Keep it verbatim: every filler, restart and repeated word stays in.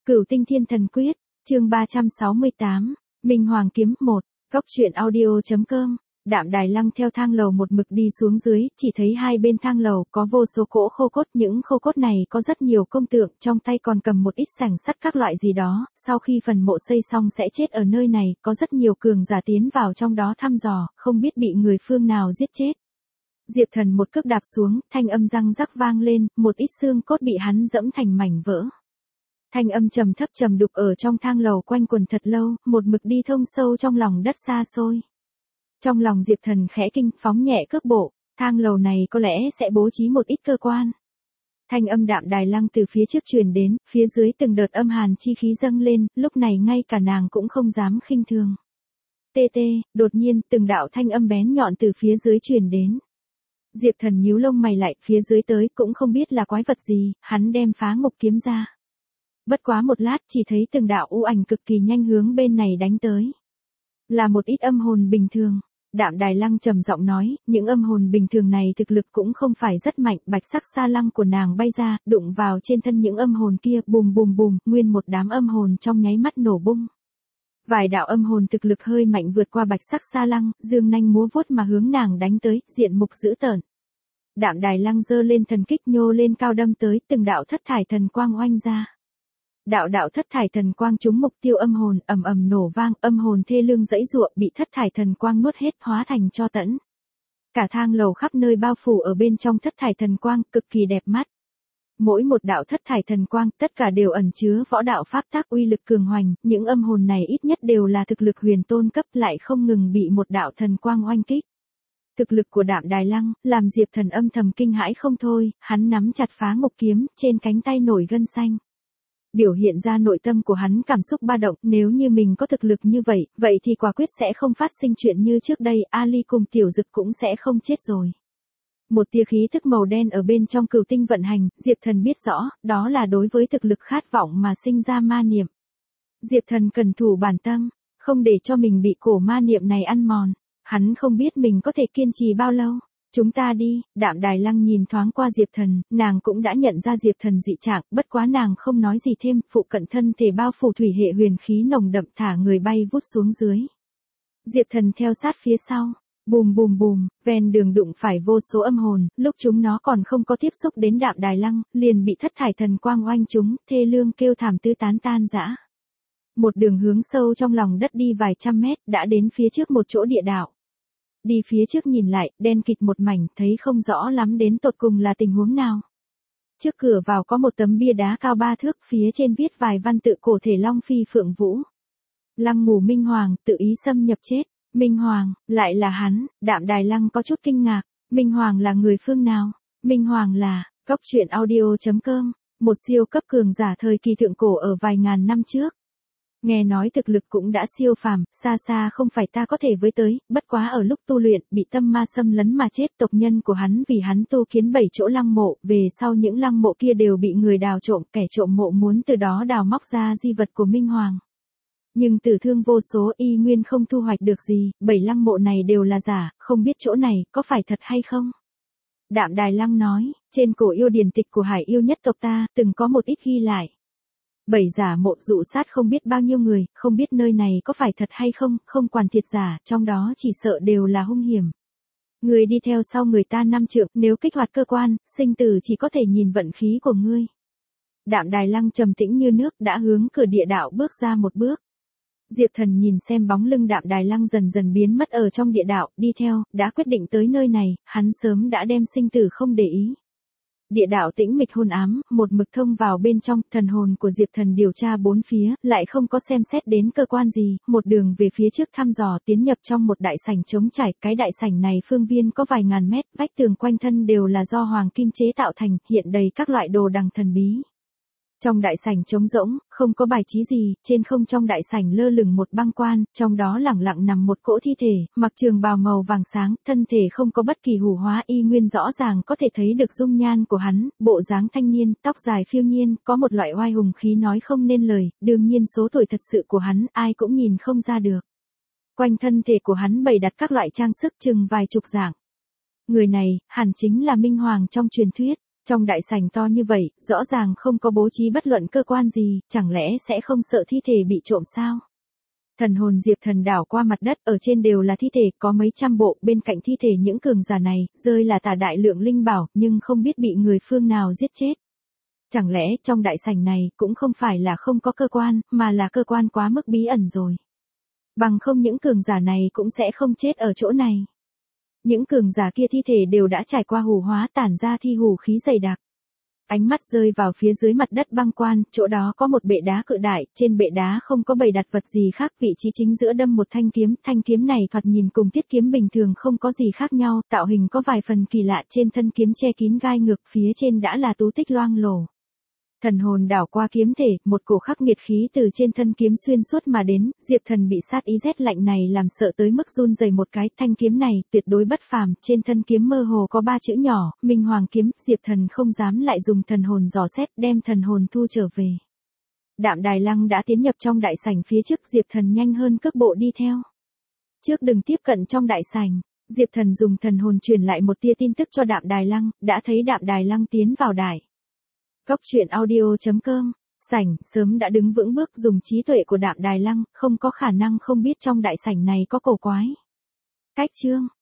Cửu Tinh Thiên Thần Quyết, chương ba trăm sáu mươi tám, Minh Hoàng Kiếm một, Góc truyện audio.com. Đạm Đài Lăng theo thang lầu một mực đi xuống dưới, chỉ thấy hai bên thang lầu có vô số cỗ khô cốt, những khô cốt này có rất nhiều công tượng, trong tay còn cầm một ít sành sắt các loại gì đó, sau khi phần mộ xây xong sẽ chết ở nơi này, có rất nhiều cường giả tiến vào trong đó thăm dò, không biết bị người phương nào giết chết. Diệp Thần một cước đạp xuống, thanh âm răng rắc vang lên, một ít xương cốt bị hắn dẫm thành mảnh vỡ. Thanh âm trầm thấp trầm đục ở trong thang lầu quanh quần thật lâu, một mực đi thông sâu trong lòng đất xa xôi. Trong lòng Diệp Thần khẽ kinh, phóng nhẹ cước bộ, thang lầu này có lẽ sẽ bố trí một ít cơ quan. Thanh âm Đạm Đài Lăng từ phía trước truyền đến, phía dưới từng đợt âm hàn chi khí dâng lên, lúc này ngay cả nàng cũng không dám khinh thường. Tê tê, đột nhiên, từng đạo thanh âm bén nhọn từ phía dưới truyền đến. Diệp Thần nhíu lông mày lại, phía dưới tới cũng không biết là quái vật gì, hắn đem phá ngục kiếm ra. Bất quá một lát chỉ thấy từng đạo u ảnh cực kỳ nhanh hướng bên này đánh tới. Là một ít âm hồn bình thường. Đạm Đài Lăng trầm giọng nói, những âm hồn bình thường này thực lực cũng không phải rất mạnh, bạch sắc sa lăng của nàng bay ra, đụng vào trên thân những âm hồn kia, bùm bùm bùm, nguyên một đám âm hồn trong nháy mắt nổ bung. Vài đạo âm hồn thực lực hơi mạnh vượt qua bạch sắc sa lăng, dương nanh múa vuốt mà hướng nàng đánh tới, diện mục dữ tợn. Đạm Đài Lăng giơ lên thần kích nhô lên cao đâm tới, từng đạo thất thải thần quang oanh ra. Đạo đạo thất thải thần quang trúng mục tiêu âm hồn, ầm ầm nổ vang, âm hồn thê lương dãy giụa, bị thất thải thần quang nuốt hết, hóa thành tro tẫn. Cả thang lầu khắp nơi bao phủ ở bên trong thất thải thần quang, cực kỳ đẹp mắt. Mỗi một đạo thất thải thần quang, tất cả đều ẩn chứa võ đạo pháp tác uy lực cường hoành, những âm hồn này ít nhất đều là thực lực huyền tôn cấp, lại không ngừng bị một đạo thần quang oanh kích. Thực lực của Đạm Đài Lăng, làm Diệp Thần âm thầm kinh hãi không thôi, hắn nắm chặt phá ngục kiếm, trên cánh tay nổi gân xanh. Biểu hiện ra nội tâm của hắn cảm xúc ba động, nếu như mình có thực lực như vậy, vậy thì quả quyết sẽ không phát sinh chuyện như trước đây, Ali cùng Tiểu Dực cũng sẽ không chết rồi. Một tia khí thức màu đen ở bên trong cửu tinh vận hành, Diệp Thần biết rõ, đó là đối với thực lực khát vọng mà sinh ra ma niệm. Diệp Thần cần thủ bản tâm, không để cho mình bị cổ ma niệm này ăn mòn. Hắn không biết mình có thể kiên trì bao lâu. Chúng ta đi, Đạm Đài Lăng nhìn thoáng qua Diệp Thần, nàng cũng đã nhận ra Diệp Thần dị trạng, bất quá nàng không nói gì thêm, phụ cận thân thể bao phủ thủy hệ huyền khí nồng đậm thả người bay vút xuống dưới. Diệp Thần theo sát phía sau, bùm bùm bùm, ven đường đụng phải vô số âm hồn, lúc chúng nó còn không có tiếp xúc đến Đạm Đài Lăng, liền bị thất thải thần quang oanh chúng, thê lương kêu thảm tứ tán tan rã. Một đường hướng sâu trong lòng đất đi vài trăm mét, đã đến phía trước một chỗ địa đạo. Đi phía trước nhìn lại, đen kịt một mảnh, thấy không rõ lắm đến tột cùng là tình huống nào. Trước cửa vào có một tấm bia đá cao ba thước, phía trên viết vài văn tự cổ thể Long Phi Phượng Vũ. Lăng mù Minh Hoàng, tự ý xâm nhập chết. Minh Hoàng, lại là hắn. Đạm Đài Lăng có chút kinh ngạc. Minh Hoàng là người phương nào? Minh Hoàng là, Góc truyện audio.com, một siêu cấp cường giả thời kỳ thượng cổ ở vài ngàn năm trước. Nghe nói thực lực cũng đã siêu phàm, xa xa không phải ta có thể với tới, bất quá ở lúc tu luyện, bị tâm ma xâm lấn mà chết, tộc nhân của hắn vì hắn tu kiến bảy chỗ lăng mộ, về sau những lăng mộ kia đều bị người đào trộm, kẻ trộm mộ muốn từ đó đào móc ra di vật của Minh Hoàng. Nhưng tử thương vô số, y nguyên không thu hoạch được gì, bảy lăng mộ này đều là giả, không biết chỗ này có phải thật hay không. Đạm Đài Lăng nói, trên cổ yêu điển tịch của Hải yêu nhất tộc ta, từng có một ít ghi lại. Bảy giả mộ dụ sát không biết bao nhiêu người, không biết nơi này có phải thật hay không, không quản thiệt giả, trong đó chỉ sợ đều là hung hiểm. Người đi theo sau người ta năm trượng, nếu kích hoạt cơ quan, sinh tử chỉ có thể nhìn vận khí của ngươi. Đạm Đài Lăng trầm tĩnh như nước, đã hướng cửa địa đạo bước ra một bước. Diệp Thần nhìn xem bóng lưng Đạm Đài Lăng dần dần biến mất ở trong địa đạo, đi theo, đã quyết định tới nơi này, hắn sớm đã đem sinh tử không để ý. Địa đạo tĩnh mịch hôn ám, một mực thông vào bên trong, thần hồn của Diệp Thần điều tra bốn phía, lại không có xem xét đến cơ quan gì, một đường về phía trước thăm dò tiến nhập trong một đại sảnh trống trải, cái đại sảnh này phương viên có vài ngàn mét, vách tường quanh thân đều là do hoàng kim chế tạo thành, hiện đầy các loại đồ đằng thần bí. Trong đại sảnh trống rỗng, không có bài trí gì, trên không trong đại sảnh lơ lửng một băng quan, trong đó lẳng lặng nằm một cỗ thi thể, mặc trường bào màu vàng sáng, thân thể không có bất kỳ hủ hóa, y nguyên rõ ràng có thể thấy được dung nhan của hắn, bộ dáng thanh niên, tóc dài phiêu nhiên, có một loại oai hùng khí nói không nên lời, đương nhiên số tuổi thật sự của hắn ai cũng nhìn không ra được. Quanh thân thể của hắn bày đặt các loại trang sức chừng vài chục dạng. Người này, hẳn chính là Minh Hoàng trong truyền thuyết. Trong đại sảnh to như vậy, rõ ràng không có bố trí bất luận cơ quan gì, chẳng lẽ sẽ không sợ thi thể bị trộm sao? Thần hồn Diệp Thần đảo qua mặt đất, ở trên đều là thi thể, có mấy trăm bộ, bên cạnh thi thể những cường giả này, rơi là tà đại lượng linh bảo, nhưng không biết bị người phương nào giết chết. Chẳng lẽ trong đại sảnh này cũng không phải là không có cơ quan, mà là cơ quan quá mức bí ẩn rồi. Bằng không những cường giả này cũng sẽ không chết ở chỗ này. Những cường giả kia thi thể đều đã trải qua hủ hóa, tản ra thi hủ khí dày đặc. Ánh mắt rơi vào phía dưới mặt đất băng quan, chỗ đó có một bệ đá cự đại, trên bệ đá không có bày đặt vật gì khác, vị trí chính giữa đâm một thanh kiếm, thanh kiếm này thoạt nhìn cùng tiết kiếm bình thường không có gì khác nhau, tạo hình có vài phần kỳ lạ, trên thân kiếm che kín gai ngược, phía trên đã là tú tích loang lổ. Thần hồn đảo qua kiếm thể, một cổ khắc nghiệt khí từ trên thân kiếm xuyên suốt mà đến, Diệp Thần bị sát ý rét lạnh này làm sợ tới mức run rẩy một cái, thanh kiếm này tuyệt đối bất phàm, trên thân kiếm mơ hồ có ba chữ nhỏ, Minh Hoàng kiếm, Diệp Thần không dám lại dùng thần hồn dò xét, đem thần hồn thu trở về. Đạm Đài Lăng đã tiến nhập trong đại sảnh phía trước, Diệp Thần nhanh hơn cước bộ đi theo. Trước đừng tiếp cận trong đại sảnh, Diệp Thần dùng thần hồn truyền lại một tia tin tức cho Đạm Đài Lăng, đã thấy Đạm Đài Lăng tiến vào đại. Góc truyện audio.com, sảnh, sớm đã đứng vững bước, dùng trí tuệ của Đạm Đài Lăng, không có khả năng không biết trong đại sảnh này có cổ quái. Cách chương,